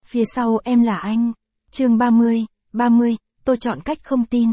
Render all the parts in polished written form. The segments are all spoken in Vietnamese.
Phía sau em là anh. Chương 30, tôi chọn cách không tin.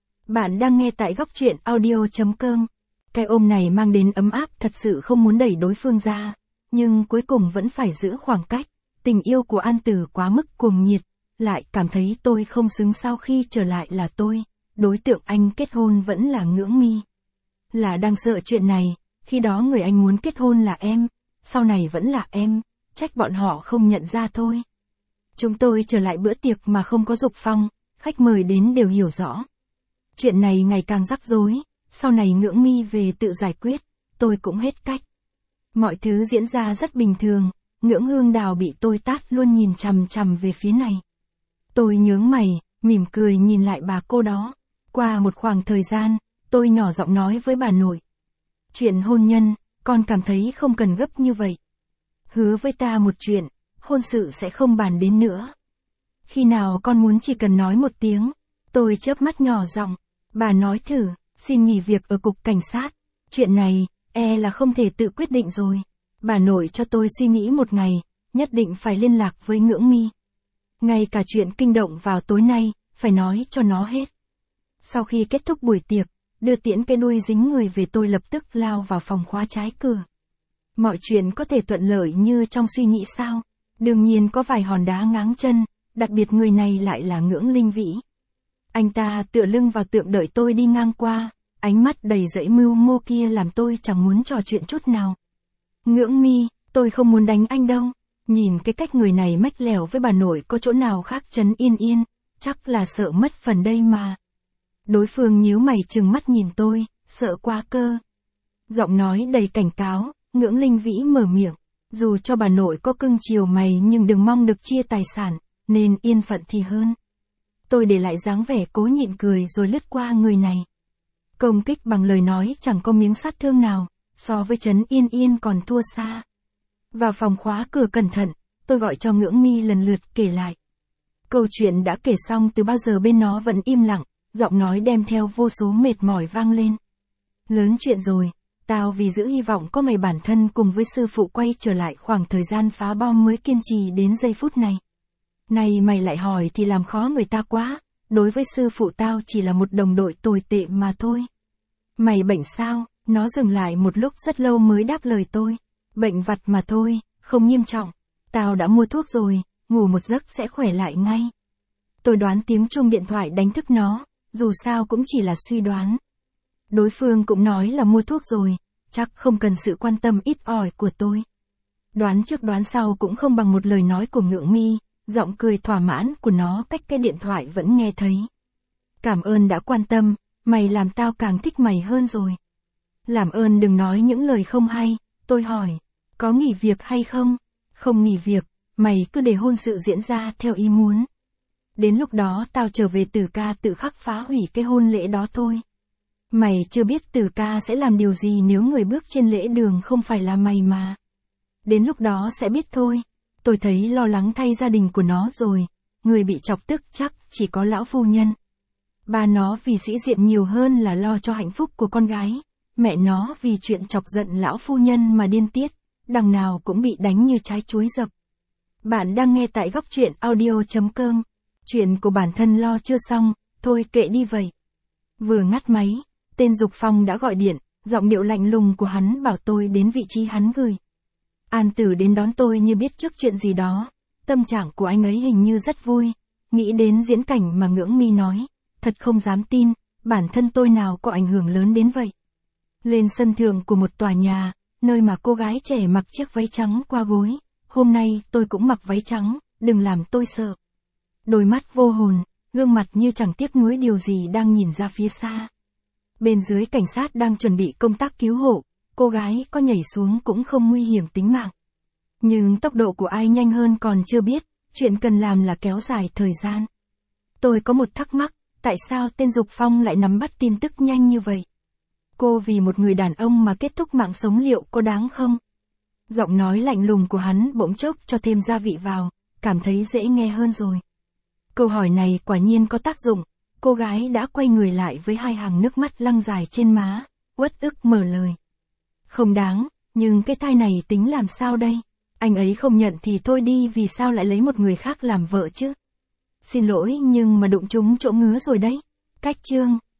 Bạn đang nghe tại góc truyện audio.com. Cái ôm này mang đến ấm áp, thật sự không muốn đẩy đối phương ra, nhưng cuối cùng vẫn phải giữ khoảng cách. Tình yêu của An Tử quá mức cuồng nhiệt, lại cảm thấy tôi không xứng sau khi trở lại là tôi. Đối tượng anh kết hôn vẫn là Ngưỡng Mi. Là đang sợ chuyện này, khi đó người anh muốn kết hôn là em, sau này vẫn là em, trách bọn họ không nhận ra thôi. Chúng tôi trở lại bữa tiệc mà không có Dục Phong, khách mời đến đều hiểu rõ. Chuyện này ngày càng rắc rối, sau này Ngưỡng Mi về tự giải quyết, tôi cũng hết cách. Mọi thứ diễn ra rất bình thường, Ngưỡng Hương Đào bị tôi tát luôn nhìn chằm chằm về phía này. Tôi nhướng mày, mỉm cười nhìn lại bà cô đó. Qua một khoảng thời gian, tôi nhỏ giọng nói với bà nội. Chuyện hôn nhân, con cảm thấy không cần gấp như vậy. Hứa với ta một chuyện, hôn sự sẽ không bàn đến nữa. Khi nào con muốn chỉ cần nói một tiếng. Tôi chớp mắt nhỏ giọng, bà nói thử, xin nghỉ việc ở cục cảnh sát. Chuyện này, là không thể tự quyết định rồi. Bà nội cho tôi suy nghĩ một ngày, nhất định phải liên lạc với Ngưỡng Mi. Ngay cả chuyện kinh động vào tối nay, phải nói cho nó hết. Sau khi kết thúc buổi tiệc, đưa tiễn cái đuôi dính người về, tôi lập tức lao vào phòng khóa trái cửa. Mọi chuyện có thể thuận lợi như trong suy nghĩ sao? Đương nhiên có vài hòn đá ngáng chân, đặc biệt người này lại là Ngưỡng Linh Vĩ. Anh ta tựa lưng vào tượng đợi tôi đi ngang qua, ánh mắt đầy dẫy mưu mô kia làm tôi chẳng muốn trò chuyện chút nào. Ngưỡng Mi, tôi không muốn đánh anh đâu. Nhìn cái cách người này mách lèo với bà nội có chỗ nào khác Trấn Yên Yên, chắc là sợ mất phần đây mà. Đối phương nhíu mày trừng mắt nhìn tôi, sợ quá cơ. Giọng nói đầy cảnh cáo, Ngưỡng Linh Vĩ mở miệng. Dù cho bà nội có cưng chiều mày nhưng đừng mong được chia tài sản, nên yên phận thì hơn. Tôi để lại dáng vẻ cố nhịn cười rồi lướt qua người này. Công kích bằng lời nói chẳng có miếng sát thương nào, so với Trấn Yên Yên còn thua xa. Vào phòng khóa cửa cẩn thận, tôi gọi cho Ngưỡng Mi lần lượt kể lại. Câu chuyện đã kể xong từ bao giờ bên nó vẫn im lặng, giọng nói đem theo vô số mệt mỏi vang lên. Lớn chuyện rồi, tao vì giữ hy vọng có mày bản thân cùng với sư phụ quay trở lại khoảng thời gian phá bom mới kiên trì đến giây phút này. Này mày lại hỏi thì làm khó người ta quá, đối với sư phụ tao chỉ là một đồng đội tồi tệ mà thôi. Mày bệnh sao? Nó dừng lại một lúc rất lâu mới đáp lời tôi. Bệnh vặt mà thôi, không nghiêm trọng. Tao đã mua thuốc rồi, ngủ một giấc sẽ khỏe lại ngay. Tôi đoán tiếng chuông điện thoại đánh thức nó, dù sao cũng chỉ là suy đoán. Đối phương cũng nói là mua thuốc rồi, chắc không cần sự quan tâm ít ỏi của tôi. Đoán trước đoán sau cũng không bằng một lời nói của Ngưỡng Mi, giọng cười thỏa mãn của nó cách cái điện thoại vẫn nghe thấy. Cảm ơn đã quan tâm, mày làm tao càng thích mày hơn rồi. Làm ơn đừng nói những lời không hay, tôi hỏi, có nghỉ việc hay không? Không nghỉ việc, mày cứ để hôn sự diễn ra theo ý muốn. Đến lúc đó tao trở về Tử Ca tự khắc phá hủy cái hôn lễ đó thôi. Mày chưa biết Tử Ca sẽ làm điều gì nếu người bước trên lễ đường không phải là mày mà. Đến lúc đó sẽ biết thôi. Tôi thấy lo lắng thay gia đình của nó rồi, người bị chọc tức chắc chỉ có lão phu nhân. Ba nó vì sĩ diện nhiều hơn là lo cho hạnh phúc của con gái. Mẹ nó vì chuyện chọc giận lão phu nhân mà điên tiết, đằng nào cũng bị đánh như trái chuối dập. Bạn đang nghe tại góc truyện audio.com. Chuyện của bản thân lo chưa xong, thôi kệ đi vậy. Vừa ngắt máy, tên Dục Phong đã gọi điện, giọng điệu lạnh lùng của hắn bảo tôi đến vị trí hắn gửi. An Tử đến đón tôi như biết trước chuyện gì đó, tâm trạng của anh ấy hình như rất vui, nghĩ đến diễn cảnh mà Ngưỡng Mi nói, thật không dám tin, bản thân tôi nào có ảnh hưởng lớn đến vậy. Lên sân thượng của một tòa nhà, nơi mà cô gái trẻ mặc chiếc váy trắng qua gối, hôm nay tôi cũng mặc váy trắng, đừng làm tôi sợ. Đôi mắt vô hồn, gương mặt như chẳng tiếc nuối điều gì đang nhìn ra phía xa. Bên dưới cảnh sát đang chuẩn bị công tác cứu hộ, cô gái có nhảy xuống cũng không nguy hiểm tính mạng. Nhưng tốc độ của ai nhanh hơn còn chưa biết, chuyện cần làm là kéo dài thời gian. Tôi có một thắc mắc, tại sao tên Dục Phong lại nắm bắt tin tức nhanh như vậy? Cô vì một người đàn ông mà kết thúc mạng sống liệu có đáng không? Giọng nói lạnh lùng của hắn bỗng chốc cho thêm gia vị vào, cảm thấy dễ nghe hơn rồi. Câu hỏi này quả nhiên có tác dụng, cô gái đã quay người lại với hai hàng nước mắt lăn dài trên má, uất ức mở lời. Không đáng, nhưng cái thai này tính làm sao đây? Anh ấy không nhận thì thôi đi, vì sao lại lấy một người khác làm vợ chứ? Xin lỗi nhưng mà đụng trúng chỗ ngứa rồi đấy. Cách chương